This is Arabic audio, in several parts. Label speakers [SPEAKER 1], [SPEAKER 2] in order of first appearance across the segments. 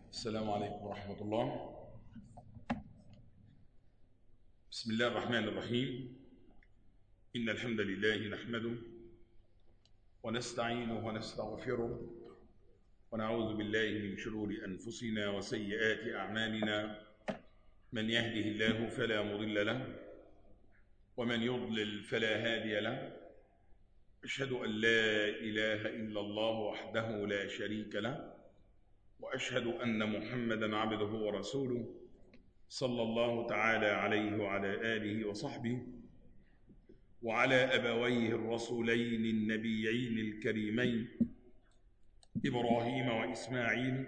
[SPEAKER 1] السلام عليكم ورحمة الله. بسم الله الرحمن الرحيم. إن الحمد لله نحمده ونستعينه ونستغفره ونعوذ بالله من شرور أنفسنا وسيئات أعمالنا. من يهده الله فلا مضل له ومن يضلل فلا هادي له. أشهد أن لا إله إلا الله وحده لا شريك له، وأشهد أن محمدًا عبده ورسوله صلى الله تعالى عليه وعلى آله وصحبه وعلى أبويه الرسولين النبيين الكريمين إبراهيم وإسماعيل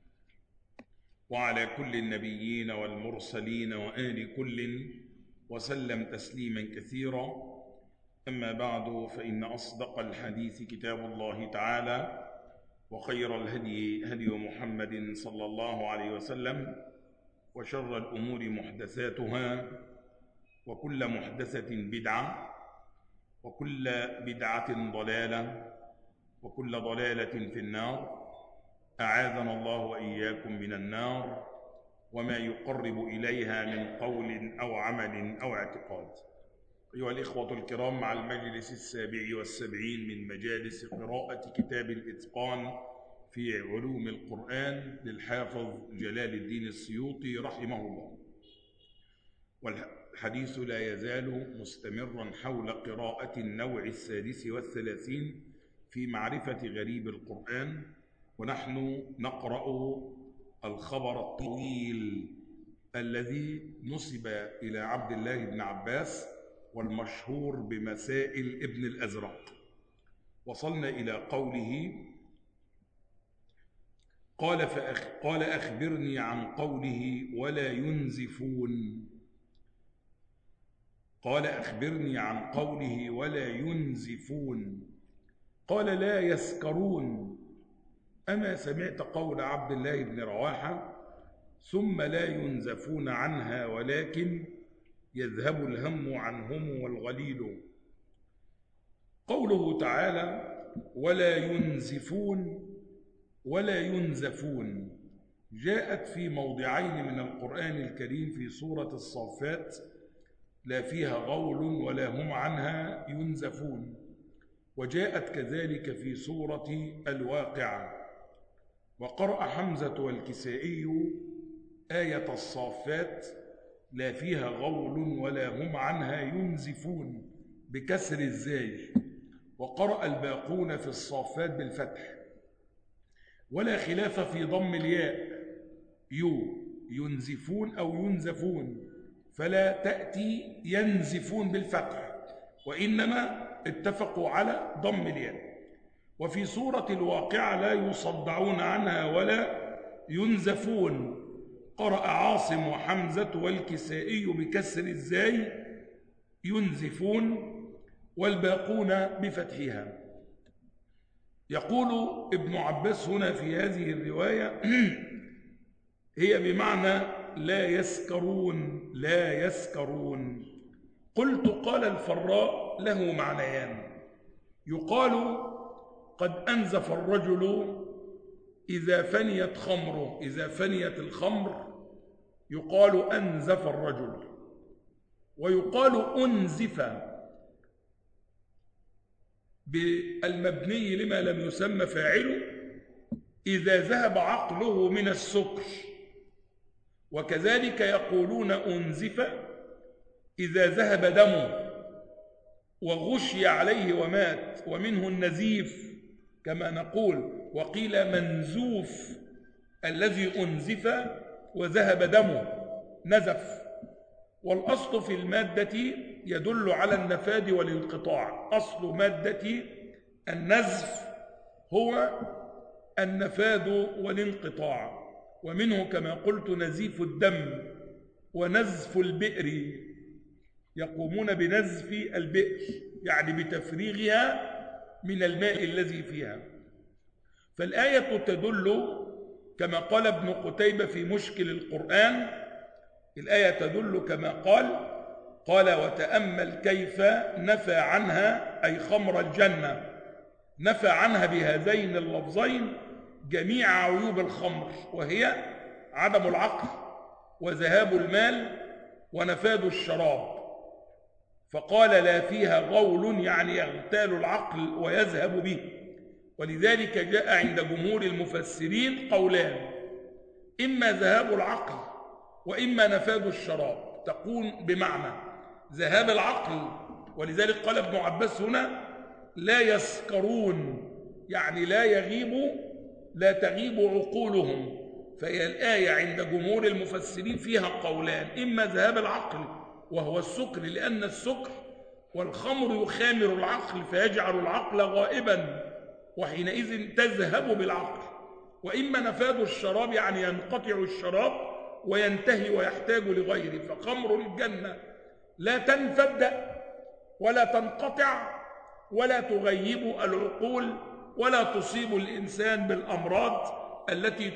[SPEAKER 1] وعلى كل النبيين والمرسلين وآل كل وسلم تسليما كثيرا. أما بعد، فإن أصدق الحديث كتاب الله تعالى، وخير الهدي هدي محمد صلى الله عليه وسلم، وشر الأمور محدثاتها، وكل محدثة بدعة، وكل بدعة ضلالة، وكل ضلالة في النار. أعاذنا الله وإياكم من النار وما يقرب إليها من قول أو عمل أو اعتقاد. أيها الإخوة الكرام، مع المجلس 77 من مجالس قراءة كتاب الإتقان في علوم القرآن للحافظ جلال الدين السيوطي رحمه الله، والحديث لا يزال مستمرا حول قراءة النوع 36 في معرفة غريب القرآن، ونحن نقرأ الخبر الطويل الذي نسب إلى عبد الله بن عباس والمشهور بمسائل ابن الأزرق. وصلنا إلى قوله: قال أخبرني عن قوله ولا ينزفون. قال أخبرني عن قوله ولا ينزفون. قال لا يسكرون. أما سمعت قول عبد الله بن رواحة ثم لا ينزفون عنها ولكن يذهب الهم عنهم والغليل. قوله تعالى ولا ينزفون ولا ينزفون جاءت في موضعين من القرآن الكريم في سورة الصافات، لا فيها غول ولا هم عنها ينزفون، وجاءت كذلك في سورة الواقعة. وقرأ حمزة والكسائي آية الصافات لا فيها غول ولا هم عنها ينزفون بكسر الزاي، وقرأ الباقون في الصافات بالفتح. ولا خلاف في ضم الياء ينزفون أو ينزفون، فلا تأتي ينزفون بالفتح، وإنما اتفقوا على ضم الياء. وفي سورة الواقعة لا يصدعون عنها ولا ينزفون، قرأ عاصم وحمزة والكسائي بكسر الزاي ينزفون، والباقون بفتحها. يقول ابن عباس هنا في هذه الرواية هي بمعنى لا يسكرون لا يسكرون. قلت: قال الفراء له معنيان. يقال قد أنزف الرجل إذا فنيت خمره، إذا فنيت الخمر يقال أنزف الرجل، ويقال أنزف بالمبني لما لم يسمى فاعله إذا ذهب عقله من السكر، وكذلك يقولون أنزف إذا ذهب دمه وغشي عليه ومات، ومنه النزيف كما نقول، وقيل منزوف الذي أنزف وذهب دمه نزف. والأصل في المادة يدل على النفاذ والانقطاع. أصل مادة النزف هو النفاذ والانقطاع، ومنه كما قلت نزيف الدم ونزف البئر، يقومون بنزف البئر يعني بتفريغها من الماء الذي فيها. فالآية تدل كما قال ابن قتيبة في مشكل القرآن، الآية تدل كما قال وتأمل كيف نفى عنها أي خمر الجنة، نفى عنها بهذين اللفظين جميع عيوب الخمر، وهي عدم العقل وذهاب المال ونفاذ الشراب، فقال لا فيها غول يعني يغتال العقل ويذهب به. ولذلك جاء عند جمهور المفسرين قولان: إما ذهاب العقل وإما نفاذ الشراب، تكون بمعنى ذهاب العقل، ولذلك قال ابن عباس هنا لا يسكرون، يعني لا تغيب عقولهم. فهي الآية عند جمهور المفسرين فيها قولان: إما ذهاب العقل وهو السكر، لأن السكر والخمر يخامر العقل فيجعل العقل غائبا وحينئذ تذهب بالعقل، وإما نفاذ الشراب يعني ينقطع الشراب وينتهي ويحتاج لغيره. فخمر الجنة لا تنفد ولا تنقطع ولا تغيب العقول ولا تصيب الإنسان بالأمراض التي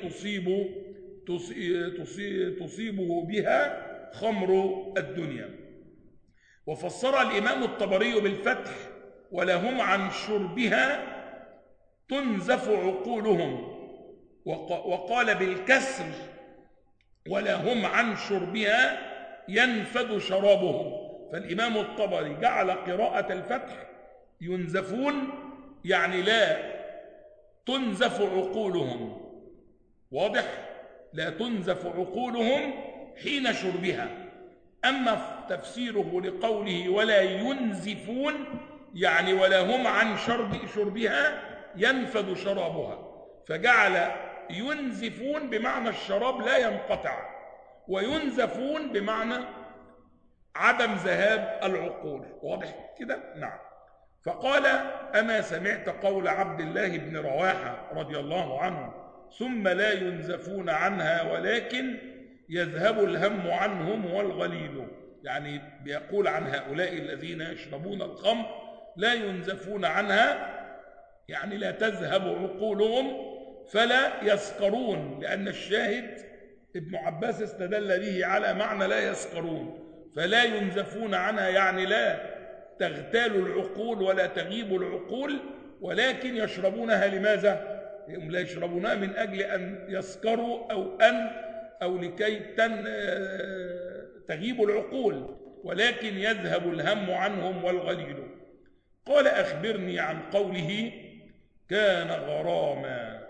[SPEAKER 1] تصيبه بها خمر الدنيا. وفسر الإمام الطبري بالفتح: ولهم عن شربها تنزف عقولهم، وقال بالكسر: ولهم عن شربها ينفد شرابهم. فالإمام الطبري جعل قراءة الفتح ينزفون يعني لا تنزف عقولهم، واضح؟ لا تنزف عقولهم حين شربها. أما تفسيره لقوله ولا ينزفون يعني ولا هم عن شربها ينفد شرابها، فجعل ينزفون بمعنى الشراب لا ينقطع، وينزفون بمعنى عدم ذهاب العقول. واضح كده؟ نعم. فقال: أما سمعت قول عبد الله بن رواحة رضي الله عنه: ثم لا ينزفون عنها ولكن يذهب الهم عنهم والغليل. يعني بيقول عن هؤلاء الذين يشربون الخمر لا ينزفون عنها، يعني لا تذهب عقولهم فلا يسكرون، لأن الشاهد ابن عباس استدل به على معنى لا يسكرون. فلا ينزفون عنها يعني لا تغتال العقول ولا تغيب العقول، ولكن يشربونها لماذا؟ هم لا يشربونها من أجل أن يسكروا أو لكي تغيب العقول، ولكن يذهب الهم عنهم والغليل. قال: أخبرني عن قوله كان غراما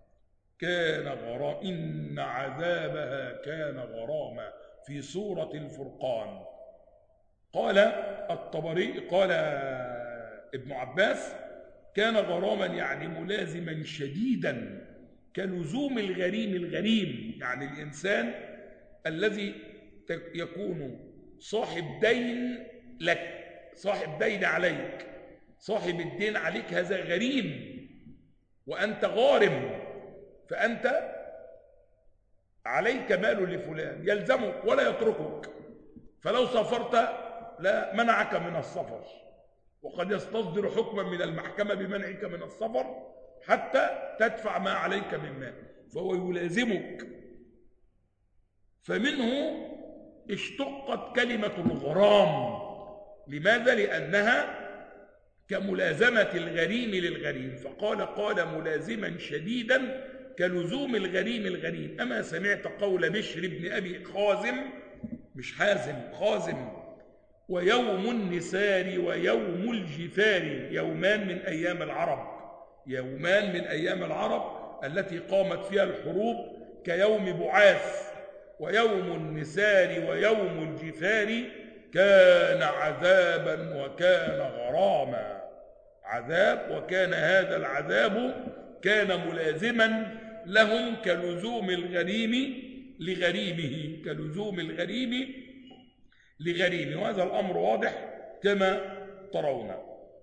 [SPEAKER 1] إن عذابها كان غراما في سورة الفرقان. قال الطبري، قال ابن عباس: كان غراما يعني ملازما شديدا كلزوم الغريم، يعني الإنسان الذي يكون صاحب دين لك، صاحب دين عليك، صاحب الدين عليك هذا غريم وأنت غارم، فأنت عليك مال لفلان يلزمك ولا يتركك، فلو سافرت لا منعك من السفر، وقد يستصدر حكما من المحكمة بمنعك من السفر حتى تدفع ما عليك من مال، فهو يلازمك. فمنه اشتقت كلمة الغرام. لماذا؟ لأنها كملازمة الغريم للغريم، فقال ملازما شديدا كلزوم الغريم. أما سمعت قول بشر بن أبي خازم، مش حازم، خازم: ويوم النسار ويوم الجفار يومان من أيام العرب التي قامت فيها الحروب كيوم بعاث، ويوم النسار ويوم الجفار كان عذابا وكان غراما، عذاب، وكان هذا العذاب كان ملازما لهم كلزوم الغريم لغريمه، وهذا الأمر واضح كما ترون.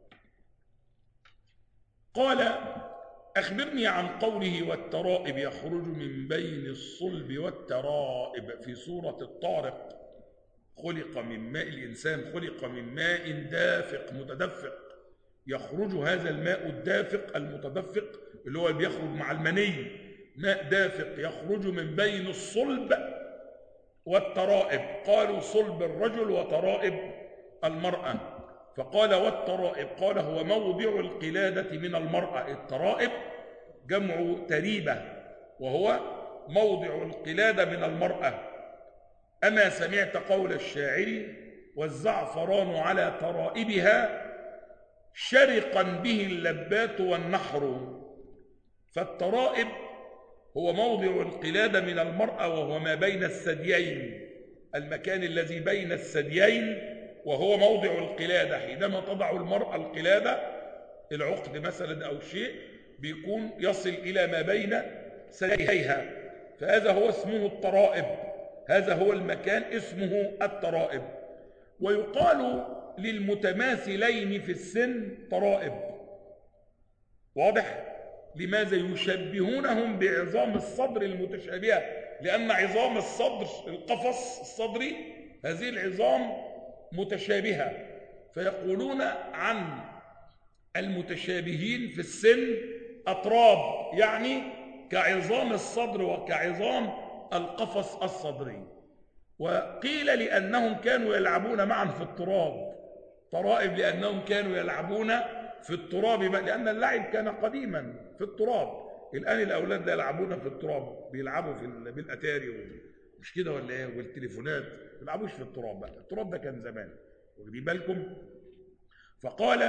[SPEAKER 1] قال: أخبرني عن قوله والترائب يخرج من بين الصلب والترائب في سورة الطارق: خلق من ماء، الإنسان خلق من ماء دافق متدفق، يخرج هذا الماء الدافق المتدفق اللي هو بيخرج مع المني، ماء دافق يخرج من بين الصلب والترائب. قالوا صلب الرجل وترائب المرأة، فقال والترائب، قال هو موضع القلادة من المرأة. الترائب جمع تريبة، وهو موضع القلادة من المرأة. أما سمعت قول الشاعر والزعفران على ترائبها شرقا به اللبات والنحر. فالترائب هو موضع القلادة من المرأة، وهو ما بين الثديين، المكان الذي بين الثديين وهو موضع القلادة. حينما تضع المرأة القلادة، العقد مثلا أو شيء، بيكون يصل إلى ما بين ثدييها، فهذا هو اسمه الترائب، هذا هو المكان اسمه الترائب. ويقال للمتماثلين في السن ترائب. واضح؟ لماذا؟ يشبهونهم بعظام الصدر المتشابهة، لأن عظام الصدر، القفص الصدري، هذه العظام متشابهة، فيقولون عن المتشابهين في السن أتراب، يعني كعظام الصدر وكعظام القفص الصدري. وقيل لأنهم كانوا يلعبون معا في التراب، ترائب لأنهم كانوا يلعبون في التراب، لأن اللعب كان قديما في التراب. الآن الأولاد لا يلعبون في التراب، بيلعبوا بالأتاري، مش كده ولا ايه؟ والتليفونات، ما بيلعبوش في التراب بقى، التراب ده كان زمان، واخدين بالكم؟ فقال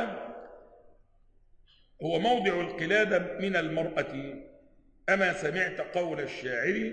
[SPEAKER 1] هو موضع القلادة من المرأة. أما سمعت قول الشاعر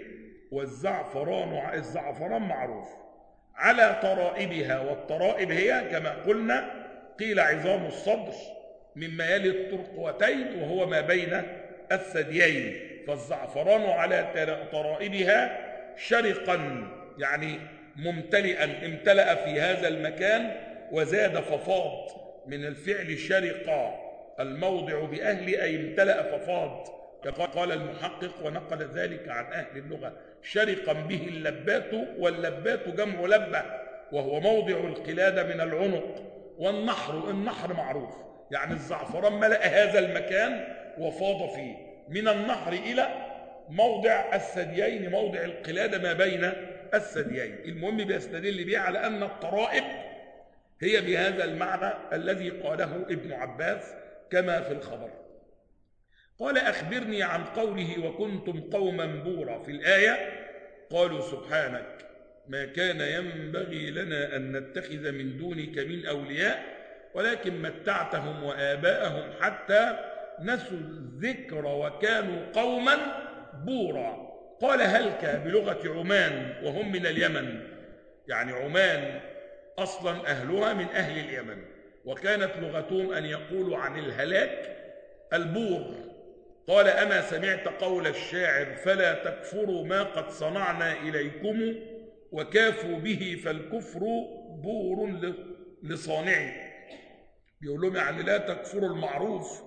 [SPEAKER 1] الزعفران معروف على ترائبها، والترائب هي كما قلنا قيل عظام الصدر مما يلي الترقوتين وهو ما بين الثديين. فالزعفران على ترائبها شرقا، يعني ممتلئا، امتلأ في هذا المكان، وزاد ففاض من الفعل شرق الموضع بأهل، أي امتلأ ففاض، كما قال المحقق ونقل ذلك عن أهل اللغة. شرقا به اللبات، واللبات جمع لبة، وهو موضع القلادة من العنق. والنحر، النحر معروف، يعني الزعفران ملأ هذا المكان وفاض فيه من النحر إلى موضع الثديين، موضع القلادة ما بين الثديين. المهم بيستدل به على أن الترائب هي بهذا المعنى الذي قاله ابن عباس كما في الخبر. قال أخبرني عن قوله وكنتم قوما بورا في الآية. قالوا سبحانك ما كان ينبغي لنا أن نتخذ من دونك من أولياء ولكن متعتهم وآباءهم حتى نسوا الذكر وكانوا قوما بورا. قال هلك بلغة عمان وهم من اليمن، يعني عمان أصلا أهلها من أهل اليمن، وكانت لغتهم أن يقولوا عن الهلاك البور. قال أما سمعت قول الشاعر فلا تكفروا ما قد صنعنا إليكم وكافوا به فالكفر بور لصانعه. بيقول لهم يعني لا تكفروا المعروف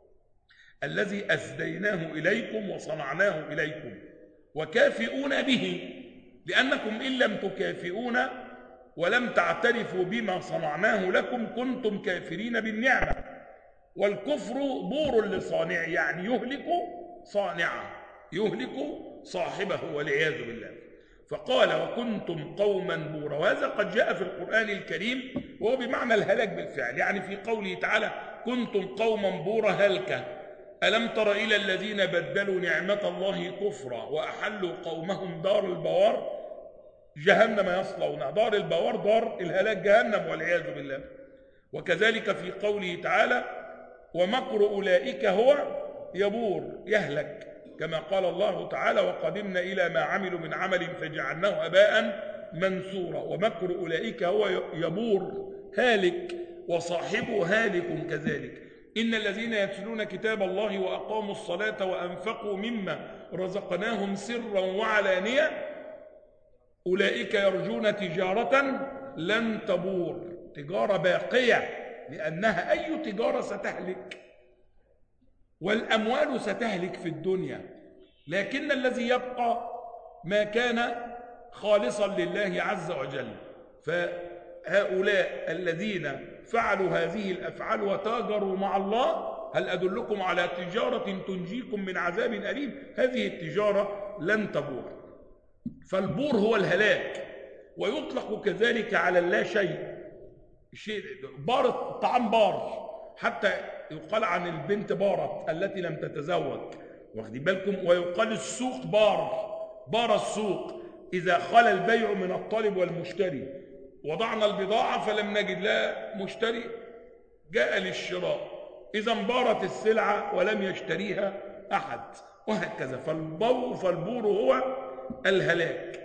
[SPEAKER 1] الذي أسديناه إليكم وصنعناه إليكم، وكافئون به، لأنكم إن لم تكافئون ولم تعترفوا بما صنعناه لكم كنتم كافرين بالنعمة. والكفر بور لصانعه، يعني يهلك صانعه، يهلك صاحبه والعياذ بالله. فقال وكنتم قوما بورا، وهذا قد جاء في القرآن الكريم وهو بمعنى الهلاك بالفعل، يعني في قوله تعالى كنتم قوما بورا هلك ألم تر إلى الذين بدلوا نعمة الله كفرا وأحلوا قومهم دار البوار جهنم يصلونها. دار البوار دار الهلاك جهنم والعياذ بالله. وكذلك في قوله تعالى ومكر أولئك هو يبور يهلك، كما قال الله تعالى وقدمنا إلى ما عملوا من عمل فجعلناه هباء منثورا. ومكر أولئك هو يبور هالك، وصاحبه هالك كذلك. إن الذين يتلون كتاب الله وأقاموا الصلاة وأنفقوا مما رزقناهم سرا وعلانية أولئك يرجون تجارة لن تبور، تجارة باقية، لأنها أي تجارة ستهلك، والأموال ستهلك في الدنيا، لكن الذي يبقى ما كان خالصا لله عز وجل. فهؤلاء الذين فعلوا هذه الأفعال وتاجروا مع الله هل أدلكم على تجارة تنجيكم من عذاب أليم؟ هذه التجارة لن تبور. فالبور هو الهلاك، ويطلق كذلك على اللا شيء. بار الطعام بار، حتى يقال عن البنت بارت التي لم تتزوج، واخدين بالكم؟ ويقال السوق بار السوق إذا خلا البيع من الطالب والمشتري، وضعنا البضاعة فلم نجد لا مشتري جاء للشراء، إذا بارت السلعة ولم يشتريها أحد، وهكذا. فالبور هو الهلاك.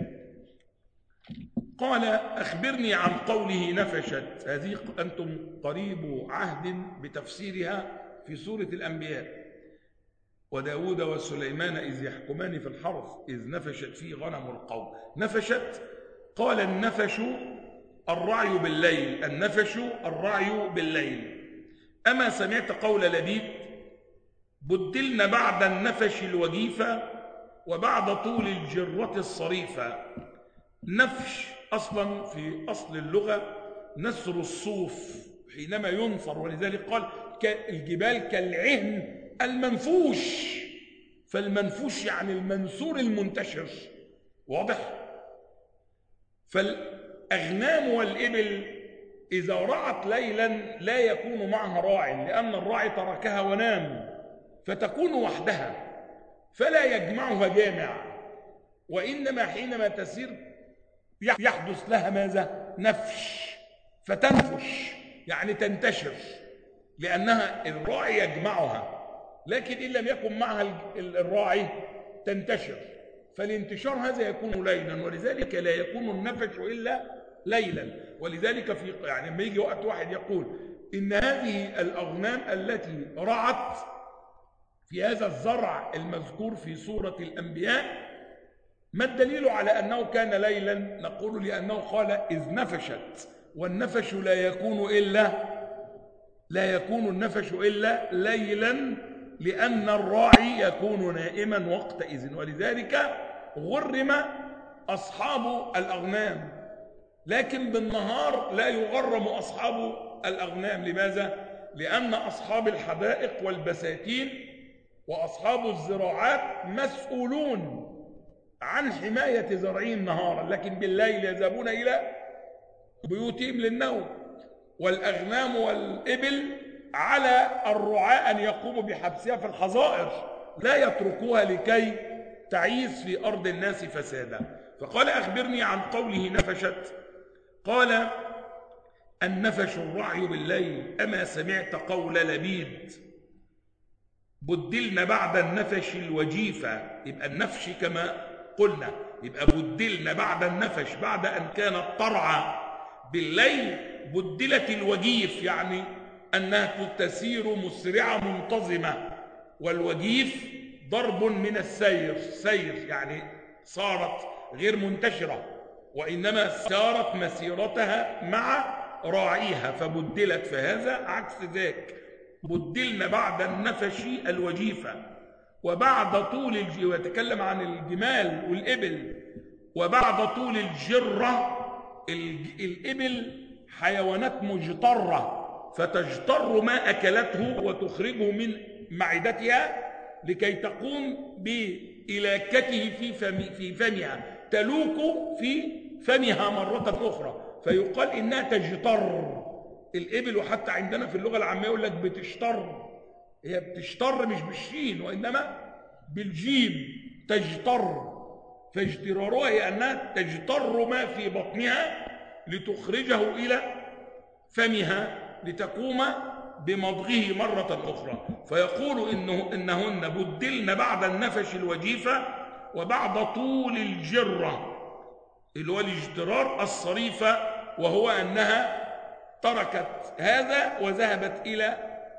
[SPEAKER 1] قال أخبرني عن قوله نفشت، هذه أنتم قريب عهد بتفسيرها في سورة الأنبياء. وداود وسليمان إذ يحكمان في الحرث إذ نفشت فيه غنم القوم. نفشت، قال النفش الرعي بالليل، النفش الرعي بالليل. أما سمعت قول لبيد بدلن بعد النفش الوجيفة وبعد طول الجرة الصريفة. نفش أصلا في أصل اللغة نسر الصوف حينما ينثر، ولذلك قال الجبال كالعهن المنفوش، فالمنفوش يعني المنثور المنتشر، واضح؟ فالأغنام والإبل إذا رعت ليلا لا يكون معها راع، لأن الراعي تركها ونام، فتكون وحدها فلا يجمعها جامع، وإنما حينما تسير يحدث لها ماذا؟ نفش، فتنفش يعني تنتشر، لأنها الراعي يجمعها، لكن إن لم يكن معها الراعي تنتشر، فالانتشار هذا يكون ليلا، ولذلك لا يكون النفش إلا ليلا. ولذلك يعني لما يجي وقت واحد يقول إن هذه الأغنام التي رعت في هذا الزرع المذكور في سورة الأنبياء، ما الدليل على أنه كان ليلا؟ نقول لأنه قال إذ نفشت، والنفش لا يكون النفش إلا ليلا، لأن الراعي يكون نائما وقتئذ، ولذلك غرم أصحاب الأغنام، لكن بالنهار لا يغرم أصحاب الأغنام. لماذا؟ لأن أصحاب الحدائق والبساتين وأصحاب الزراعات مسؤولون عن حماية زرعهم نهارا، لكن بالليل يذهبون إلى بيوتهم للنوم. والأغنام والإبل على الرعاة أن يقوموا بحبسها في الحظائر، لا يتركوها لكي تعيش في أرض الناس فسادا. فقال أخبرني عن قوله نفشت، قال النفش الرعي بالليل. أما سمعت قول لبيد بدلن بعد النفش الوجيفة، يبقى النفش كما قلنا، يبقى بدلن بعد النفش، بعد أن كانت ترعى بالليل بدلت الوجيف، يعني أنها تسير مسرعة منتظمة، والوجيف ضرب من السير يعني صارت غير منتشرة، وإنما سارت مسيرتها مع راعيها، فبدلت. فهذا عكس ذاك، بدلن بعد النفش الوجيفة وبعد طول ويتكلم عن الجمال والإبل، وبعد طول الجرة. الإبل حيوانات مجترة، فتجتر ما أكلته وتخرجه من معدتها لكي تقوم بإلاكته في فمها، تلوك في فمها مرة أخرى، فيقال إنها تجتر الإبل. وحتى عندنا في اللغة العامية يقول لك بتشتر، هي بتشتر مش بالشين وإنما بالجيم، تجتر. فاجترارها هي أنها تجتر ما في بطنها لتخرجه إلى فمها لتقوم بمضغه مرة أخرى. فيقول إنهن بدلن بعد النفش الوجيفة وبعد طول الجرة اللي هو الاجترار الصريفة، وهو أنها تركت هذا وذهبت إلى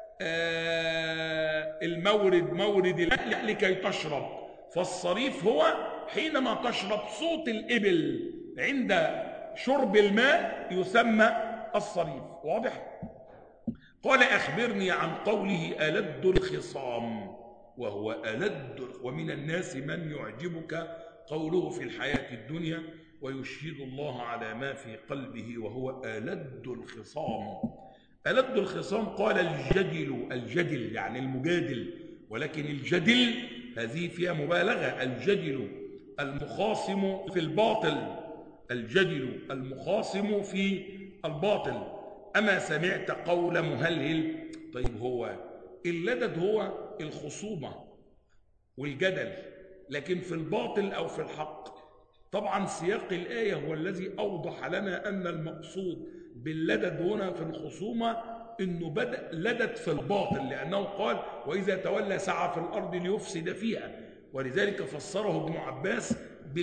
[SPEAKER 1] مورد الماء لكي تشرب. فالصريف هو حينما تشرب صوت الإبل عند شرب الماء يسمى الصريف، واضح؟ قال أخبرني عن قوله ألد الخصام، وهو ألد. ومن الناس من يعجبك قوله في الحياة الدنيا ويشهد الله على ما في قلبه وهو ألد الخصام. ألد الخصام قال الجدل يعني المجادل، ولكن الجدل هذه فيها مبالغة. الجدل المخاصم في الباطل، الجدل المخاصم في الباطل. أما سمعت قول مهلهل. طيب هو اللدد هو الخصومة، والجدل، لكن في الباطل أو في الحق. طبعا سياق الآية هو الذي أوضح لنا أن المقصود باللدد هنا في الخصومة إنه بدأ لدد في الباطل، لأنه قال وإذا تولى سعى في الأرض ليفسد فيها، ولذلك فسره ابن عباس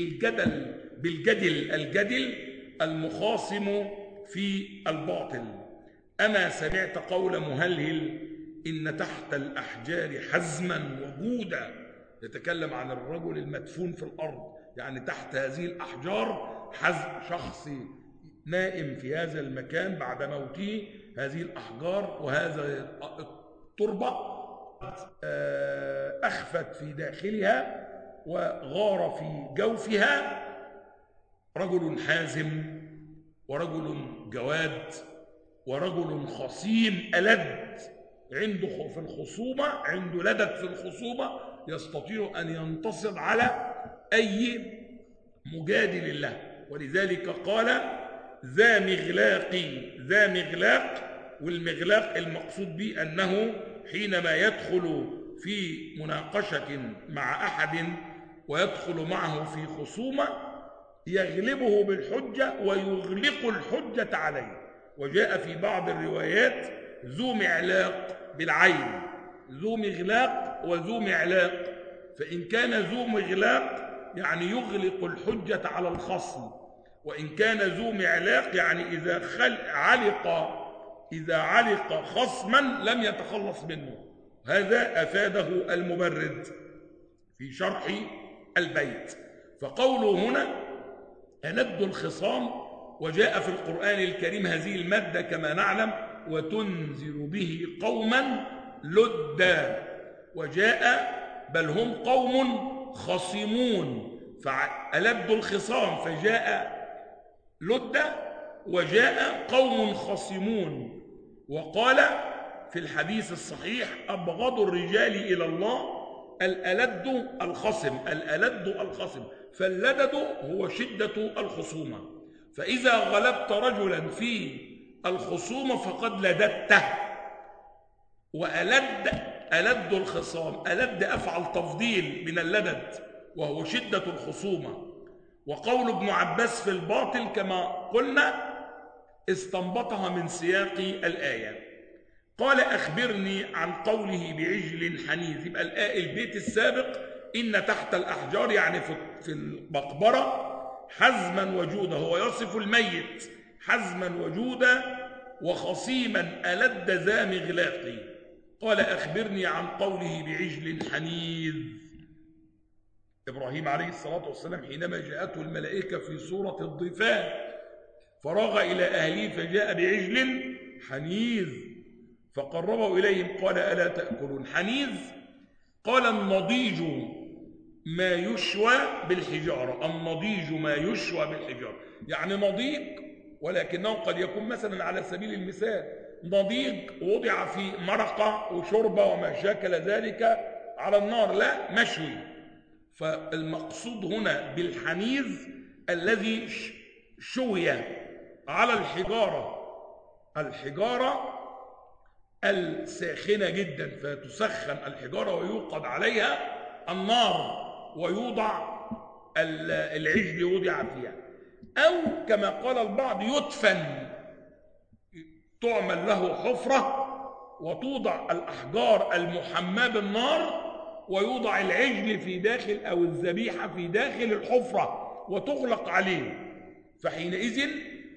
[SPEAKER 1] بالجدل المخاصم في الباطل. أما سمعت قول مهلهل إن تحت الأحجار حزما وجودا، يتكلم عن الرجل المدفون في الأرض، يعني تحت هذه الأحجار حزم، شخص نائم في هذا المكان بعد موته، هذه الأحجار وهذا التربة أخفت في داخلها وغار في جوفها رجل حازم ورجل جواد ورجل خصيم ألد، عنده في الخصومة، عنده لدد في الخصومة، يستطيع أن ينتصر على أي مجادل له. ولذلك قال ذا مغلاق، والمغلاق المقصود به أنه حينما يدخل في مناقشة مع أحد ويدخل معه في خصومة يغلبه بالحجة ويغلق الحجة عليه. وجاء في بعض الروايات ذو معلاق بالعين، ذو مغلاق وذو معلاق، فإن كان ذو مغلاق يعني يغلق الحجة على الخصم، وإن كان ذو معلاق يعني إذا علق خصما لم يتخلص منه. هذا أفاده المبرد في شرح البيت. فقوله هنا ألد الخصام، وجاء في القرآن الكريم هذه المادة كما نعلم وتنذر به قوما لدا، وجاء بل هم قوم خصمون، فألد الخصام فجاء لدا وجاء قوم خصمون. وقال في الحديث الصحيح أبغض الرجال إلى الله الألد الخصم، فاللدد هو شدة الخصومة. فإذا غلبت رجلا في الخصومة فقد لددته. ألد الخصام، ألد أفعل تفضيل من اللدد وهو شدة الخصومة. وقول ابن عباس في الباطل كما قلنا استنبطها من سياق الآية. قال أخبرني عن قوله بعجل حنيذ، يبقى البيت السابق إن تحت الأحجار يعني في المقبرة حزما وجودا، هو يصف الميت حزما وجودا وخصيما ألد ذا مغلاق. قال أخبرني عن قوله بعجل حنيذ. إبراهيم عليه الصلاة والسلام حينما جاءته الملائكة في صورة الضيفان فراغ إلى أهله فجاء بعجل حنيذ فقربه إليهم قال ألا تأكلون. حنيذ قال النضيج ما يشوى بالحجارة، النضيج ما يشوى بالحجارة، يعني نضيج ولكنه قد يكون مثلا على سبيل المثال نضيج وضع في مرقة وشربة وما شاكل ذلك على النار، لا مشوي. فالمقصود هنا بالحنيذ الذي شوي على الحجارة الساخنة جدا، فتسخن الحجارة ويوقد عليها النار ويوضع العجل وضع فيها، أو كما قال البعض يدفن، تعمل له حفرة وتوضع الأحجار المحماة بالنار ويوضع العجل في داخل أو الذبيحة في داخل الحفرة وتغلق عليه، فحينئذ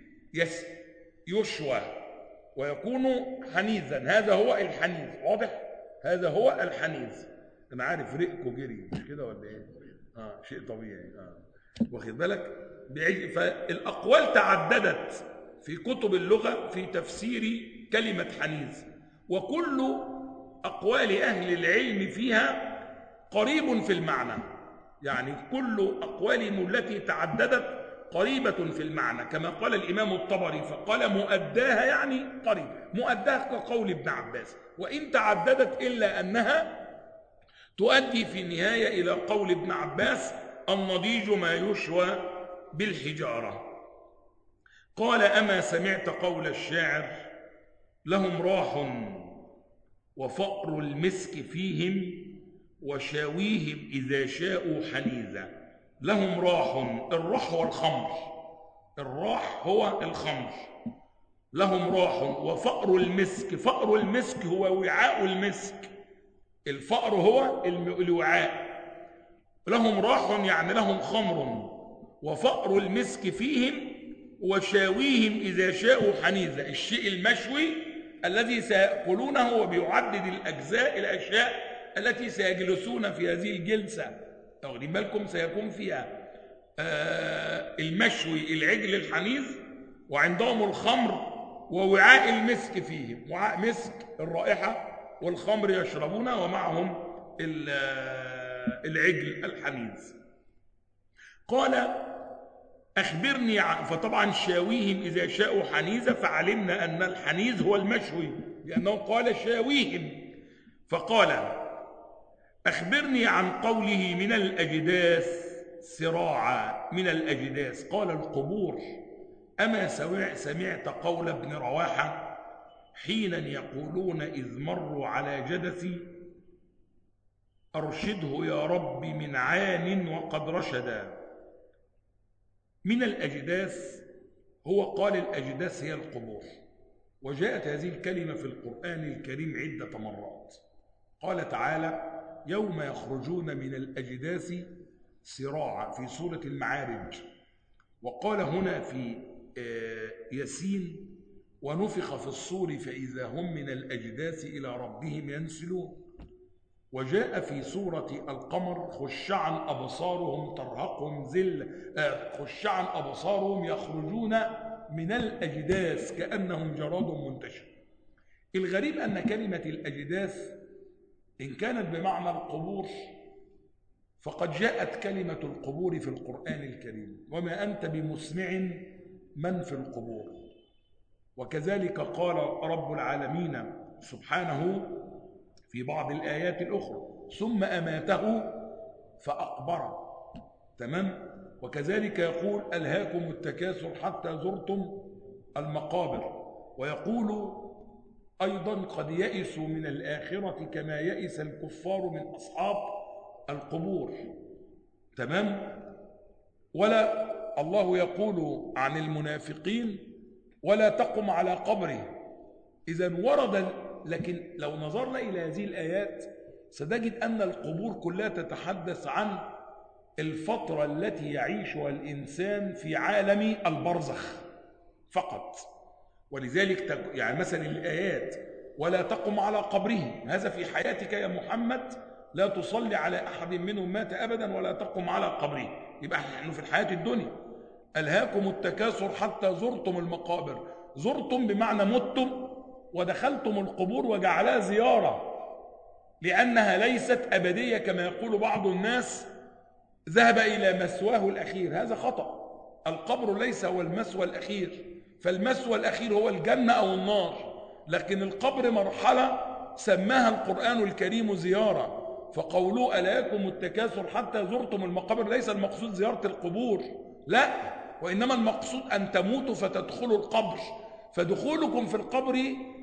[SPEAKER 1] يشوى ويكون حنيذا. هذا هو الحنيذ، واضح؟ هذا هو الحنيذ. أنا عارف رئكو جري مش كده ولا إيه؟ شيء طبيعي. واخد بالك؟ فالأقوال تعددت في كتب اللغة في تفسير كلمة حنيذ، وكل أقوال أهل العلم فيها قريب في المعنى، يعني كل أقوالهم التي تعددت قريبة في المعنى، كما قال الإمام الطبري فقال مؤداها يعني قريب، مؤداها كقول ابن عباس، وإن تعددت إلا أنها تؤدي في النهاية إلى قول ابن عباس النضيج ما يشوى بالحجارة. قال أما سمعت قول الشاعر لهم راح وفأر المسك فيهم وشاويهم إذا شاءوا حنيذا. لهم راح، الراح هو الخمر، الراح هو الخمر. لهم راح وفأر المسك، فأر المسك هو وعاء المسك، الفأر هو الوعاء. لهم راح يعني لهم خمر وفأر المسك فيهم وشاويهم إذا شاءوا حنيذا. الشيء المشوي الذي سيأكلونه، وبيعدد الأجزاء الأشياء التي سيجلسون في هذه الجلسة، واخدين بالكم، سيكون فيها المشوي العجل الحنيذ، وعندهم الخمر ووعاء المسك فيهم، وعاء مسك الرائحة، والخمر يشربون، ومعهم العجل الحنيذ. قال أخبرني عن، فطبعا شاويهم إذا شاءوا حنيذا، فعلمنا أن الحنيذ هو المشوي لأنه قال شاويهم. فقال أخبرني عن قوله من الأجداث سراعا. من الأجداث قال القبور. أما سمعت قول ابن رواحة حينا يقولون إذ مروا على جدثي أرشده يا رب من عان وقد رشدا. من الأجداث هو قال الأجداث هي القبور، وجاءت هذه الكلمة في القرآن الكريم عدة مرات. قال تعالى يوم يخرجون من الأجداث سراعا في سورة المعارج، وقال هنا في ياسين ونفخ في الصور فإذا هم من الأجداث إلى ربهم ينسلون. وجاء في سورة القمر خشعا أبصارهم ترهقهم ذل، خشعا أبصارهم يخرجون من الأجداث كأنهم جراد منتشر. الغريب أن كلمة الأجداث إن كانت بمعنى القبور فقد جاءت كلمة القبور في القرآن الكريم وما أنت بمسمع من في القبور. وكذلك قال رب العالمين سبحانه في بعض الآيات الأخرى ثم أماته فأقبره. تمام. وكذلك يقول ألهاكم التكاثر حتى زرتم المقابر. ويقول أيضا قد يئسوا من الآخرة كما يئس الكفار من أصحاب القبور. تمام. ولا الله يقول عن المنافقين ولا تقم على قبره. إذن ورد، لكن لو نظرنا إلى هذه الآيات سنجد أن القبور كلها تتحدث عن الفترة التي يعيشها الإنسان في عالم البرزخ فقط. ولذلك يعني مثلا الآيات ولا تقم على قبره، هذا في حياتك يا محمد لا تصلي على أحد منهم مات أبدا ولا تقم على قبره، يبقى نحن في الحياة الدنيا. ألهاكم التكاثر حتى زرتم المقابر، زرتم بمعنى متم ودخلتم القبور وجعلها زيارة لأنها ليست أبدية كما يقول بعض الناس ذهب إلى مسواه الأخير. هذا خطأ. القبر ليس هو المسوى الأخير، فالمسوى الأخير هو الجنة أو النار، لكن القبر مرحلة سماها القرآن الكريم زيارة. فقولوا ألهاكم التكاثر حتى زرتم المقابر ليس المقصود زيارة القبور، لا، وإنما المقصود أن تموتوا فتدخلوا القبر، فدخولكم في القبر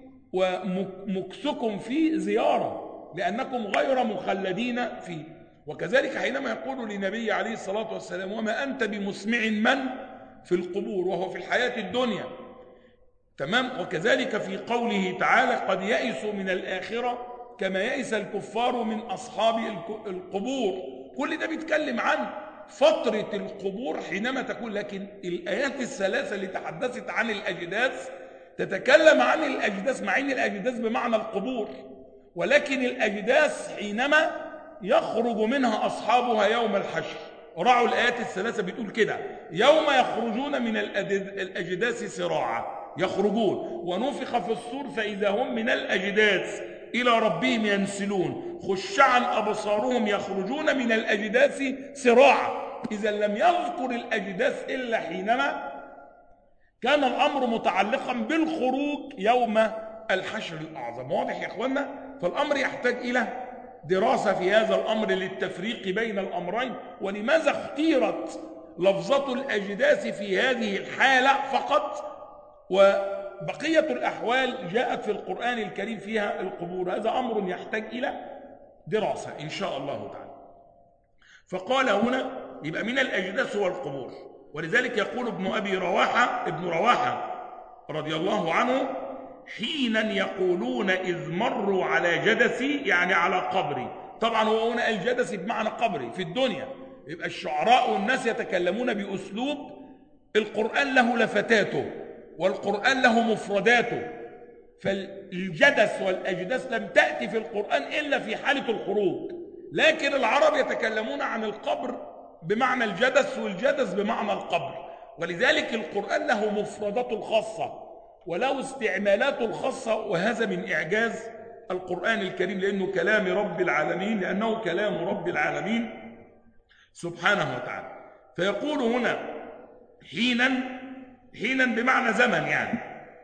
[SPEAKER 1] ومكثكم فيه زيارة لأنكم غير مخلدين فيه. وكذلك حينما يقول لنبي عليه الصلاة والسلام وما أنت بمسمع من في القبور وهو في الحياة الدنيا. تمام. وكذلك في قوله تعالى قد يئسوا من الآخرة كما يئس الكفار من أصحاب القبور. كل ده بيتكلم عن فترة القبور حينما تكون. لكن الآيات الثلاثة اللي تحدثت عن الأجداث تتكلم عن الأجداث، مع أن الأجداث بمعنى القبور، ولكن الأجداث حينما يخرج منها أصحابها يوم الحشر. راعوا الآيات الثلاثة بتقول كده يوم يخرجون من الأجداث سراعا، يخرجون، ونفخ في الصور فإذا هم من الأجداث إلى ربهم ينسلون، خشعا أبصارهم يخرجون من الأجداث سراعا. إذا لم يذكر الأجداث إلا حينما كان الأمر متعلقا بالخروج يوم الحشر الأعظم. واضح يا أخوانا؟ فالأمر يحتاج إلى دراسة في هذا الأمر للتفريق بين الأمرين. ولماذا اختيرت لفظة الأجداث في هذه الحالة فقط وبقية الأحوال جاءت في القرآن الكريم فيها القبور؟ هذا أمر يحتاج إلى دراسة إن شاء الله تعالى. فقال هنا يبقى من الأجداث والقبور، ولذلك يقول ابن رواحة رضي الله عنه: حينا يقولون إذ مروا على جدثي، يعني على قبري. طبعا هو هنا الجدث بمعنى قبري في الدنيا. يبقى الشعراء والناس يتكلمون بأسلوب القرآن له لفتاته والقرآن له مفرداته، فالجدث والأجداث لم تأتي في القرآن إلا في حالة الخروج، لكن العرب يتكلمون عن القبر بمعنى الجدث والجدث بمعنى القبر، ولذلك القرآن له مفرداته الخاصة وله استعمالاته الخاصة، وهذا من إعجاز القرآن الكريم، لأنه كلام رب العالمين سبحانه وتعالى. فيقول هنا حينا بمعنى زمن، يعني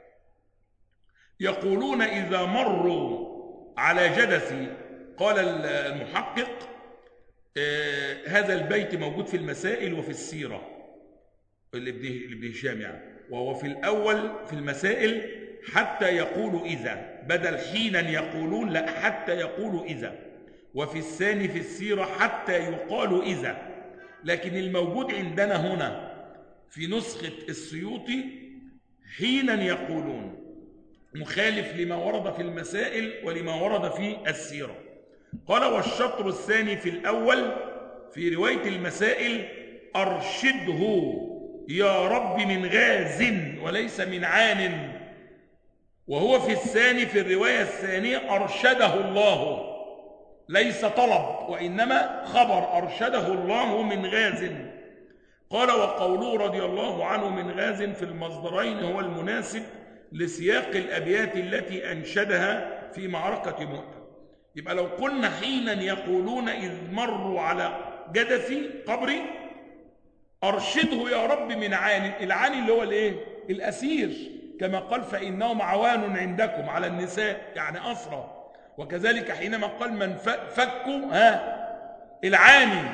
[SPEAKER 1] يقولون إذا مروا على جدثي. قال المحقق هذا البيت موجود في المسائل وفي السيرة لابن هشام يعني، وهو في الأول في المسائل حتى يقولوا إذا، بدل حينا يقولون لا حتى يقولوا إذا، وفي الثاني في السيرة حتى يقال إذا. لكن الموجود عندنا هنا في نسخة السيوطي حينا يقولون، مخالف لما ورد في المسائل ولما ورد في السيرة. قال: والشطر الثاني في الأول في رواية المسائل أرشده يا رب من غاز وليس من عان، وهو في الثاني في الرواية الثانية أرشده الله، ليس طلب وإنما خبر، أرشده الله من غاز. قال: وقوله رضي الله عنه من غاز في المصدرين هو المناسب لسياق الأبيات التي أنشدها في معركة مؤتة. يبقى لو قلنا حينا يقولون إذ مروا على جدثي قبري أرشده يا رب من عان، العان اللي هو الايه؟ الأسير، كما قال فإنهم عوان عندكم على النساء، يعني أسرى. وكذلك حينما قال من فكوا العاني،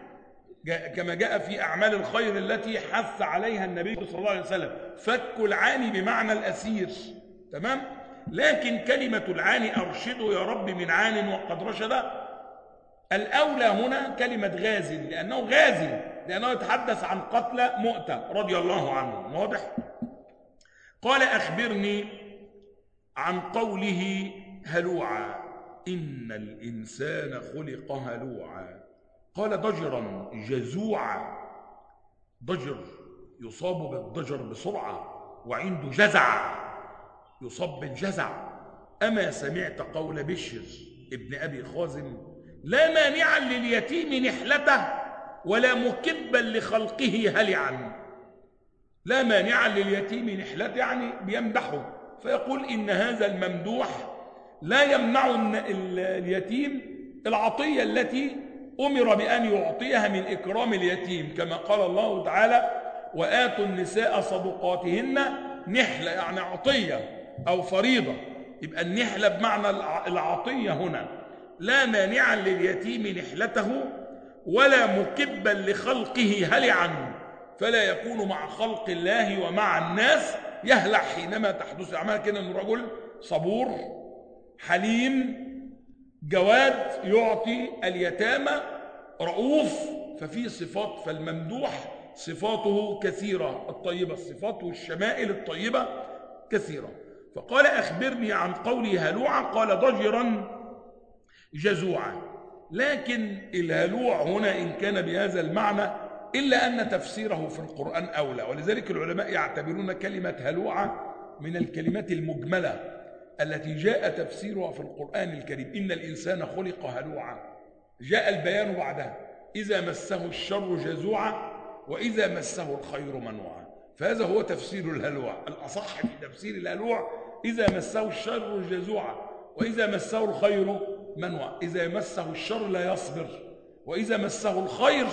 [SPEAKER 1] كما جاء في أعمال الخير التي حث عليها النبي صلى الله عليه وسلم، فكوا العاني بمعنى الأسير، تمام؟ لكن كلمة العاني أرشده يا رب من عان وقد رشد، الأولى هنا كلمة غازي، لأنه غازي، لأنه يتحدث عن قتل مؤتة رضي الله عنه. واضح؟ قال: أخبرني عن قوله هلوعا، إن الإنسان خلق هلوعا. قال: ضجرا جزوعا، ضجر يصاب بالضجر بسرعة، وعنده جزع يصاب بالجزع. أما سمعت قول بشر ابن أبي خازم: لا مانعا لليتيم نحلته ولا مكبا لخلقه هلعا. لا مانعا لليتيم نحلته يعني بيمدحه، فيقول إن هذا الممدوح لا يمنع اليتيم العطية التي أمر بأن يعطيها من إكرام اليتيم، كما قال الله تعالى: وآتوا النساء صدقاتهن نحلة، يعني عطية أو فريضة. يبقى النحلة بمعنى العطية هنا. لا مانعا لليتيم نحلته ولا مكبا لخلقه هلعا، فلا يكون مع خلق الله ومع الناس يهلع حينما تحدث أعمال. كده إنه رجل صبور حليم جواد يعطي اليتامى رؤوف، ففي صفات، فالممدوح صفاته كثيرة الطيبة، الصفات والشمائل الطيبة كثيرة. فقال: أخبرني عن قولي هلوعا. قال: ضجرا جزوعا. لكن الهلوع هنا إن كان بهذا المعنى إلا أن تفسيره في القرآن أولى، ولذلك العلماء يعتبرون كلمة هلوعا من الكلمات المجملة التي جاء تفسيرها في القرآن الكريم. إن الإنسان خلق هلوعا، جاء البيان بعدها: إذا مسه الشر جزوعا وإذا مسه الخير منوعا. فهذا هو تفسير الهلوع. الأصح في تفسير الهلوع: إذا مسه الشر جزوعا وإذا مسه الخير منوعا. إذا مسه الشر لا يصبر، وإذا مسه الخير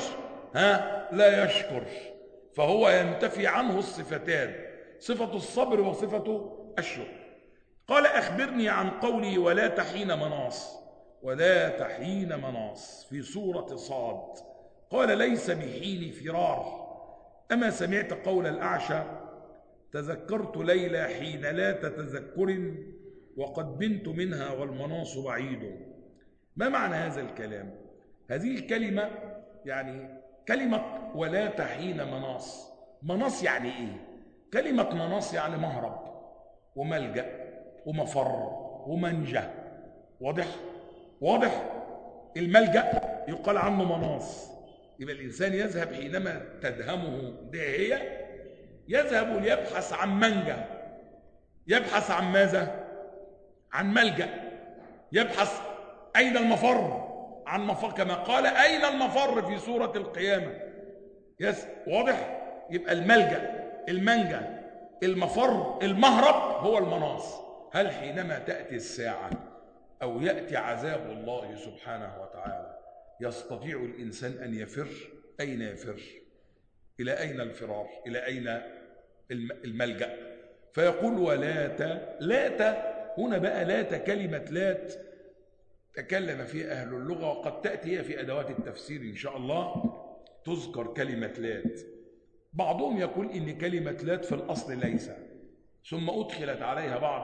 [SPEAKER 1] لا يشكر، فهو ينتفي عنه الصفتان، صفة الصبر وصفة الشكر. قال: أخبرني عن قولي ولا تحين مناص. ولا تحين مناص في سورة صاد. قال: ليس بحين فرار. أما سمعت قول الأعشى: تذكرت ليلى حين لا تتذكر وقد بنت منها والمناص بعيد. ما معنى هذا الكلام؟ هذه الكلمة يعني كلمة ولا حين مناص. مناص يعني إيه؟ كلمة مناص يعني مهرب وملجأ ومفر ومنجا. واضح؟ واضح؟ الملجأ يقال عنه مناص. يبقى الإنسان يذهب حينما تدهمه داهية، يذهب ليبحث عن منجا. يبحث عن ماذا؟ عن ملجأ. يبحث أين المفر؟ عن مفر، كما قال أين المفر في سورة القيامة. واضح؟ يبقى الملجأ، المنجا، المفر، المهرب هو المناص. هل حينما تأتي الساعة أو يأتي عذاب الله سبحانه وتعالى يستطيع الإنسان أن يفر؟ أين يفر؟ إلى أين الفرار؟ إلى أين الملجأ؟ فيقول ولات. لات هنا بقى، لات كلمة لات تكلم فيها أهل اللغة، وقد تأتي هي في أدوات التفسير إن شاء الله تذكر كلمة لات. بعضهم يقول إن كلمة لات في الأصل ليس، ثم أدخلت عليها بعض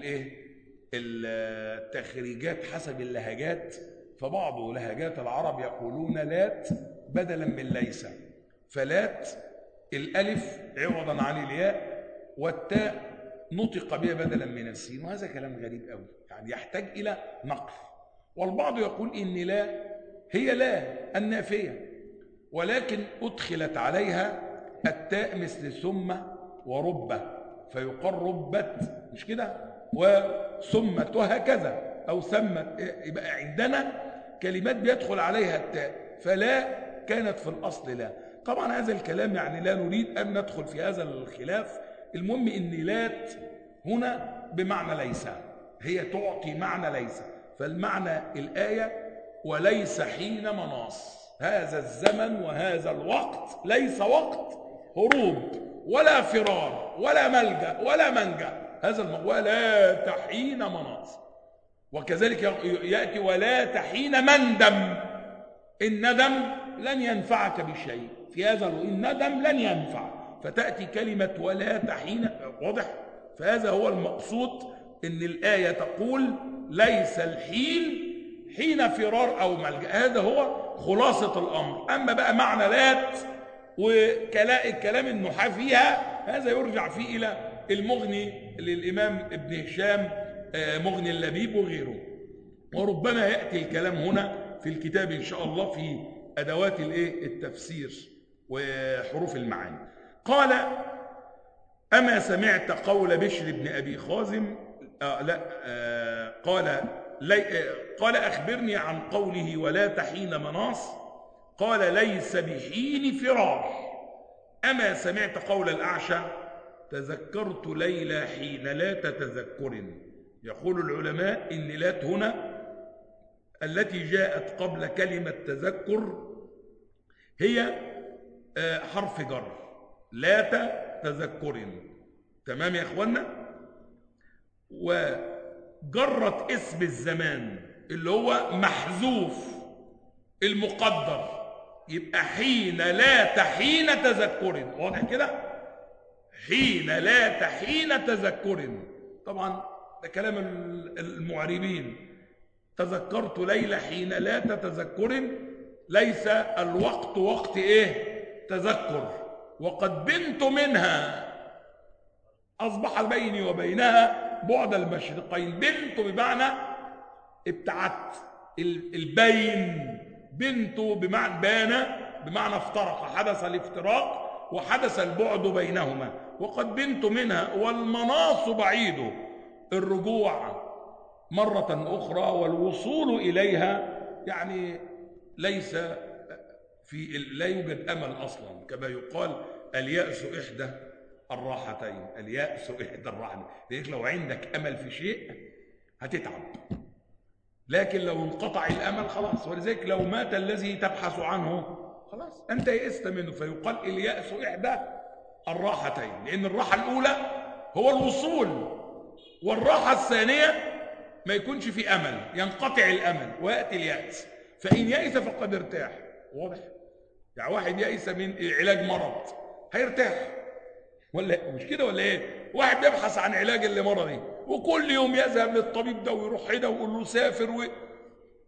[SPEAKER 1] التخريجات حسب اللهجات، فبعض لهجات العرب يقولون لات بدلا من ليس. فلات الألف عوضا عن الياء، والتاء نطق بها بدلا من السين، وهذا كلام غريب قوي يعني يحتاج إلى نقل. والبعض يقول إن لا هي لا النافية، ولكن أدخلت عليها التاء مثل ثم ورب، فيقال ربت، مش كده؟ وثمت وهكذا، أو ثمت. يبقى عندنا كلمات بيدخل عليها التاء، فلا كانت في الأصل لا. طبعا هذا الكلام يعني لا نريد أن ندخل في هذا الخلاف. المهم إن لات هنا بمعنى ليس، هي تعطي معنى ليس. فالمعنى الآية وليس حين مناص، هذا الزمن وهذا الوقت ليس وقت هروب ولا فرار ولا ملجأ ولا منجأ، هذا ولا حين مناص. وكذلك يأتي ولا حين مندم. الندم لن ينفعك بشيء في هذا، الندم لن ينفع، فتأتي كلمة ولا حين. واضح؟ فهذا هو المقصود، إن الآية تقول ليس الحين حين فرار أو ملجأ. هذا هو خلاصة الأمر. أما بقى معنى لات وكلام النحاة فيها، هذا يرجع فيه إلى المغني للإمام ابن هشام، مغني اللبيب وغيره. وربما يأتي الكلام هنا في الكتاب إن شاء الله في أدوات التفسير وحروف المعاني. قال أما سمعت قول بشر بن أبي خازم؟ قال أخبرني عن قوله ولا حين مناص. قال ليس بحين فرار. أما سمعت قول الأعشى؟ تذكرت ليلى حين لا تتذكر. يقول العلماء إن لات هنا التي جاءت قبل كلمة تذكر هي حرف جر، لات تذكر. تمام يا إخوانا؟ وجرت اسم الزمان اللي هو محذوف المقدر، يبقى حين لا حين تذكر. واضح كده؟ حين لا حين تذكر. طبعا ده كلام المعربين. تذكرت ليلى حين لا تتذكر، ليس الوقت وقت تذكر. وقد بنت منها، أصبح بيني وبينها بعد المشرقين. بنت بمعنى ابتعدت، البين. بنت بمعنى بان، بمعنى افترق، حدث الافتراق وحدث البعد بينهما. وقد بنت منها والمناص بعيد، الرجوع مرة أخرى والوصول إليها يعني ليس لا يوجد أمل أصلا، كما يقال اليأس إحدى الراحتين. اليأس إحدى الراحتين، لأنك لو عندك أمل في شيء هتتعب، لكن لو انقطع الأمل خلاص. ولذلك لو مات الذي تبحث عنه خلاص أنت يئست منه. فيقال اليأس إحدى الراحتين، لأن الراحة الأولى هو الوصول، والراحة الثانية ما يكونش في أمل، ينقطع الأمل ويأتي اليأس. فإن يأس فقد ارتاح. واضح؟ يعني واحد يأس من علاج مرض هيرتاح، ولا مش كده ولا ايه؟ واحد بيبحث عن علاج لمرضه وكل يوم يذهب للطبيب ده ويروح هنا ويقول له سافر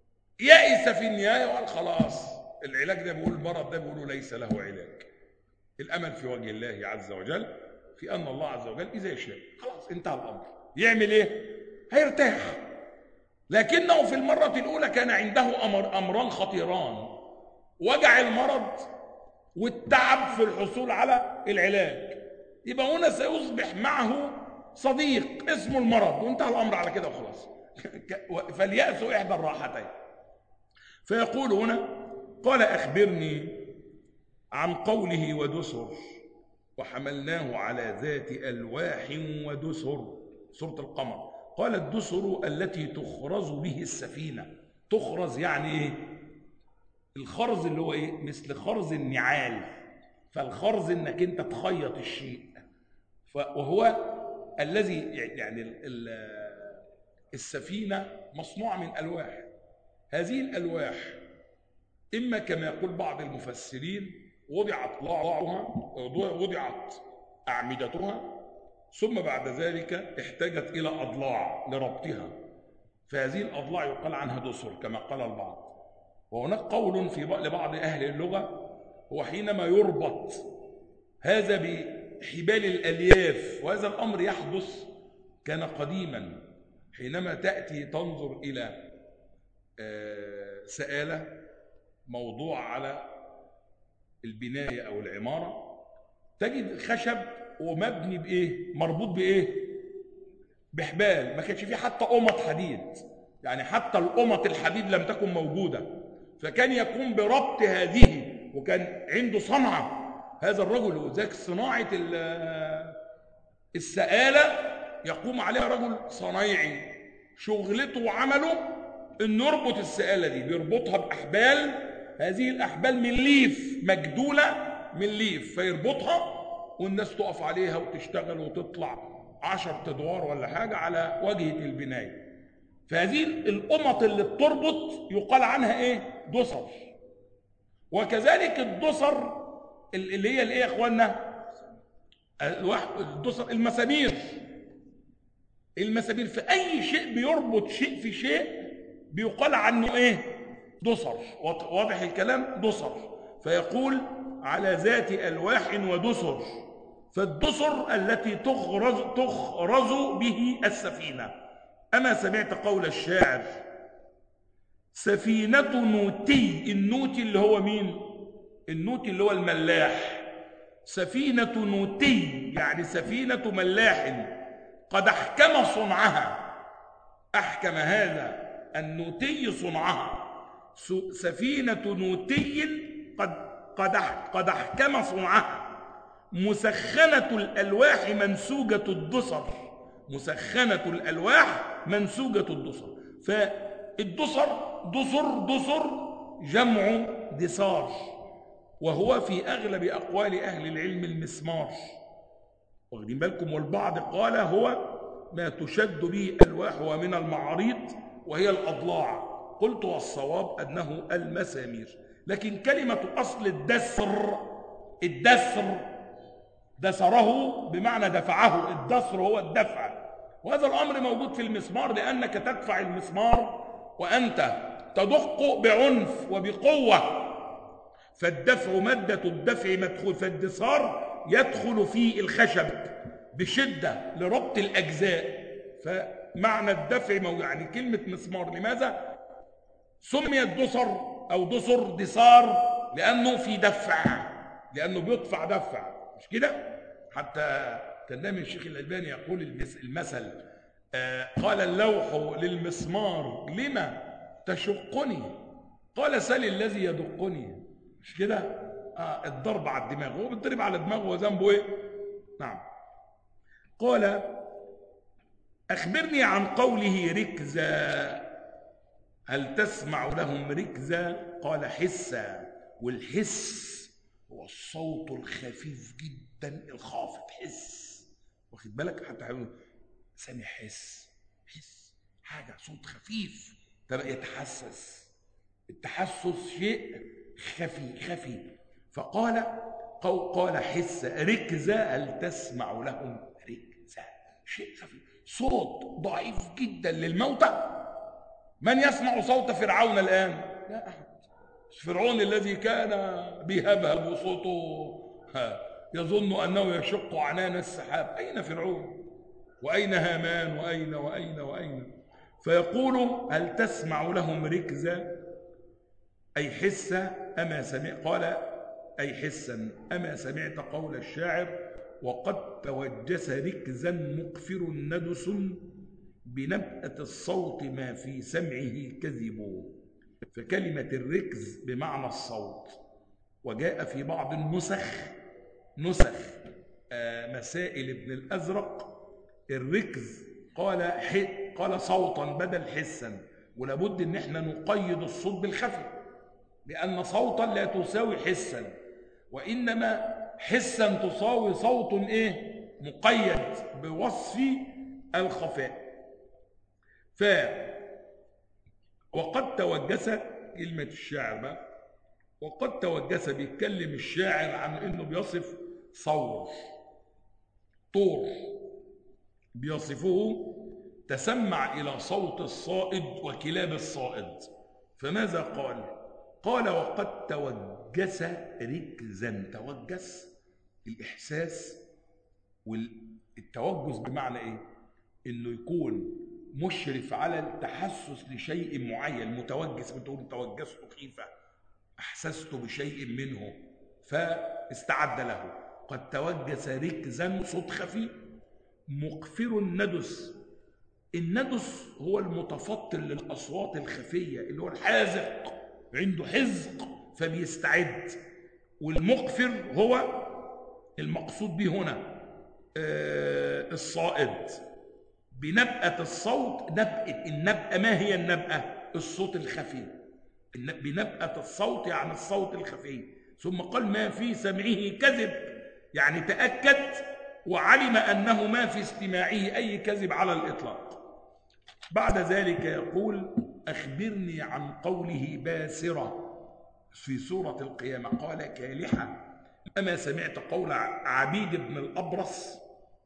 [SPEAKER 1] يئس في النهاية وقال خلاص العلاج ده، بيقول المرض ده بيقولوا ليس له علاج. الأمل في وجه الله عز وجل، في أن الله عز وجل إذا يشاء خلاص انتهى الأمر. يعمل إيه؟ هيرتاح. لكنه في المرة الأولى كان عنده أمران خطيران: وجع المرض والتعب في الحصول على العلاج. يبقى هنا سيصبح معه صديق اسمه المرض، وانتهى الأمر على كده وخلاص. فاليأس إحدى الراحتين. فيقول هنا: قال أخبرني عن قوله ودسر وحملناه على ذات ألواح ودسر، سورة القمر. قال: الدسر التي تخرز به السفينة. تخرز يعني إيه؟ الخرز اللي هو إيه؟ مثل خرز النعال. فالخرز إنك أنت تخيط الشيء، وهو الذي يعني السفينة مصنوعة من ألواح. هذه الألواح إما كما يقول بعض المفسرين وضعت أعمدتها، ثم بعد ذلك احتاجت إلى أضلاع لربطها، فهذه الأضلاع يقال عنها دسر كما قال البعض. وهناك قول لبعض أهل اللغة هو حينما يربط هذا بحبال الألياف، وهذا الأمر يحدث كان قديما حينما تأتي تنظر إلى سآلة موضوع على البناية أو العمارة، تجد خشب ومبني بإيه؟ مربوط بإيه؟ بحبال. ما كانش فيه حتى قمط حديد، يعني حتى القمط الحديد لم تكن موجودة. فكان يقوم بربط هذه، وكان عنده صنعة هذا الرجل. وذاك صناعة السآلة يقوم عليها رجل صنايعي، شغلته وعمله انه يربط السآلة دي، بيربطها بأحبال. هذه الأحبال من ليف، مجدولة من ليف، فيربطها والناس تقف عليها وتشتغل وتطلع 10 أدوار ولا حاجة على واجهة البناية. فهذه القمط اللي بتربط يقال عنها ايه؟ دسر. وكذلك الدسر اللي هي الايه يا اخوانا؟ الدسر المسامير. المسامير في اي شيء بيربط شيء في شيء بيقال عنه ايه؟ دسر. واضح الكلام؟ دسر. فيقول: على ذات ألواح ودسر. فالدسر التي تخرز به السفينة. أما سمعت قول الشاعر: سفينة نوتي. النوتي اللي هو مين؟ النوتي اللي هو الملاح. سفينة نوتي يعني سفينة ملاح قد أحكم صنعها. أحكم هذا النوتي صنعها. سفينة نوتي قد أحكم صنعها، مسخنة الألواح منسوجة الدسر. مسخنة الألواح منسوجة الدسر. فالدسر دسر جمع دسار، وهو في أغلب أقوال أهل العلم المسمار. واخدين بالكم؟ والبعض قال هو ما تشد به ألواح ومن المعاريض وهي الأضلاع. قلت والصواب أنه المسامير. لكن كلمة أصل الدسر دسره بمعنى دفعه. الدسر هو الدفع، وهذا الأمر موجود في المسمار، لأنك تدفع المسمار وأنت تدق بعنف وبقوة، فالدفع مادة الدفع مدخول. فالدسار يدخل في الخشب بشدة لربط الأجزاء. فمعنى الدفع موجود، يعني كلمة مسمار. لماذا سميت دسر أو دسار؟ لأنه في دفع، لأنه بيدفع دفع، مش كده؟ حتى كان دايما الشيخ الألباني يقول المثل: قال اللوح للمسمار لما تشقني؟ قال سل الذي يدقني. مش كده؟ الضرب على الدماغ، هو بيضرب على دماغه وذنبه ايه؟ نعم. قال: أخبرني عن قوله ركزا، هل تسمع لهم ركزا؟ قال: حسا. والحس هو الصوت الخفيف جدا الخافت. حس، واخد بالك؟ حتى حلو سامع حس حاجة صوت خفيف تبقى يتحسس. التحسس شيء خفي. قال حس ركزة، هل تسمع لهم ركزة؟ شيء خفيف، صوت ضعيف جدا للموتى من يسمع صوت فرعون الآن؟ لا أحد. فرعون الذي كان بيهبهب وصوته يظن أنه يشق عنان السحاب، أين فرعون؟ وأين هامان؟ وأين وأين وأين؟ فيقول هل تسمع لهم ركزا أي حسا أما سمع، قال أي حسا أما سمعت قول الشاعر وقد توجس ركزا مقفر ندس بنبأة الصوت ما في سمعه كذب. فكلمة الركز بمعنى الصوت، وجاء في بعض نسخ مسائل ابن الأزرق الركز قال صوتا بدل حسا، ولابد ان احنا نقيد الصوت بالخفي، لأن صوتا لا تساوي حسا، وإنما حسا تساوي صوت مقيد بوصف الخفاء. وقد توجس كلمة الشاعر بقى، وقد توجس بيتكلم الشاعر عن انه بيصف طور بيصفه تسمع إلى صوت الصائد وكلاب الصائد. فماذا قال؟ قال وقد توجس ركزا. توجس الإحساس، والتوجس بمعنى إيه؟ إنه يكون مشرف على التحسس لشيء معين. متوجس بتقول توجست خيفة، أحسست بشيء منه فاستعد له. قد توجس ركزا صوت خفي مقفر الندس. الندس هو المتفطن للأصوات الخفية، اللي هو الحازق، عنده حزق فبيستعد. والمقفر هو المقصود به هنا الصائد. بنبأة الصوت، النبأة ما هي النبأة؟ الصوت الخفي. بنبأة الصوت يعني الصوت الخفي. ثم قال ما في سمعه كذب، يعني تأكد وعلم أنه ما في استماعه أي كذب على الإطلاق. بعد ذلك يقول أخبرني عن قوله باسرة في سورة القيامة، قال كالحة أما سمعت قول عبيد بن الأبرص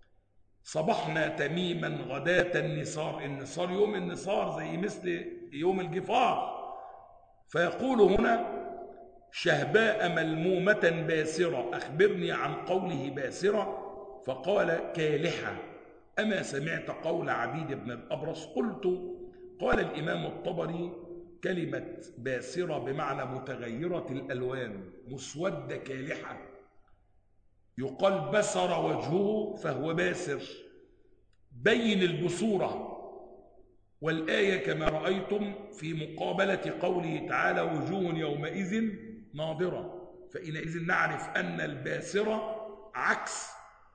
[SPEAKER 1] صبحنا تميما غداة النصار. النصار يوم النصار زي مثل يوم الجفار. فيقول هنا شهباء ملمومة باسرة، أخبرني عن قوله باسرة، فقال كالحة أما سمعت قول عبيد بن الأبرص؟ قلت. قال الإمام الطبري كلمة باسرة بمعنى متغيرة الألوان، مسودة كالحة، يقال بسر وجهه فهو باسر، بين البصورة. والآية كما رأيتم في مقابلة قوله تعالى وجوه يومئذ ناظرة، فإنئذ نعرف أن الباسرة عكس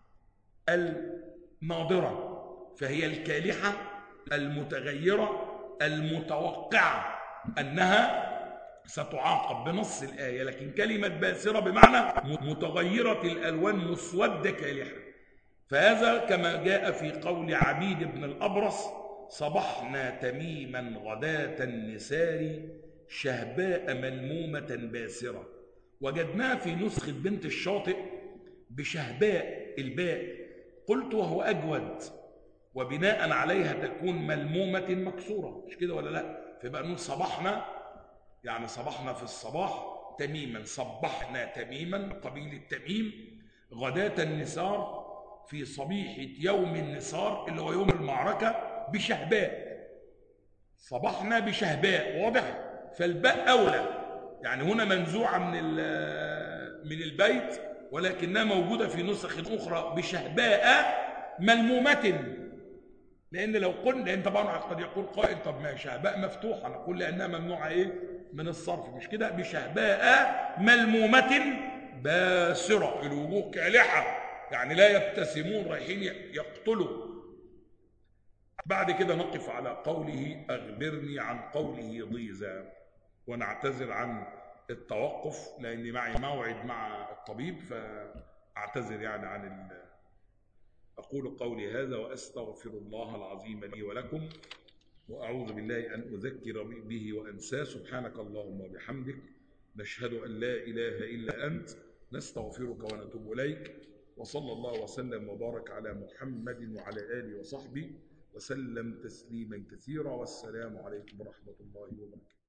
[SPEAKER 1] الناظرة، فهي الكالحة المتغيرة المتوقعة أنها ستعاقب بنص الآية. لكن كلمة باسرة بمعنى متغيرة الألوان مسودة كالحة. فهذا كما جاء في قول عبيد بن الأبرص صبحنا تميما غداة النسار شهباء ملمومة باسرة. وجدناها في نسخة بنت الشاطئ بشهباء الباء، قلت وهو أجود، وبناء عليها تكون ملمومة مكسورة، مش كده ولا لا؟ فيبقى نقول صبحنا يعني صبحنا في الصباح تميما، صبحنا تميما قبيل التميم غداة النسار في صبيحة يوم النصار اللي هو يوم المعركة بشهباء. صبحنا بشهباء، واضح؟ فالباء أولى، يعني هنا منزوعة من البيت، ولكنها موجودة في نسخ أخرى بشهباء ملمومة. لأن لو قلنا، لأن طبعا قد يقول قائل طب ما شهباء مفتوحة، نقول لأنها ممنوعة من الصرف، مش كده؟ بشهباء ملمومة باسرة، الوجوه كالحة، يعني لا يبتسمون رايحين يقتلوا. بعد كده نقف على قوله أخبرني عن قوله ضيزا، ونعتذر عن التوقف لأني معي موعد مع الطبيب، فأعتذر يعني عن أقول قولي هذا وأستغفر الله العظيم لي ولكم، وأعوذ بالله أن أذكر به وأنساه. سبحانك اللهم وبحمدك، نشهد أن لا إله إلا أنت، نستغفرك ونتوب إليك. وصلى الله وسلم وبارك على محمد وعلى آله وصحبه، وسلم تسليما كثيرا، والسلام عليكم ورحمة الله وبركاته.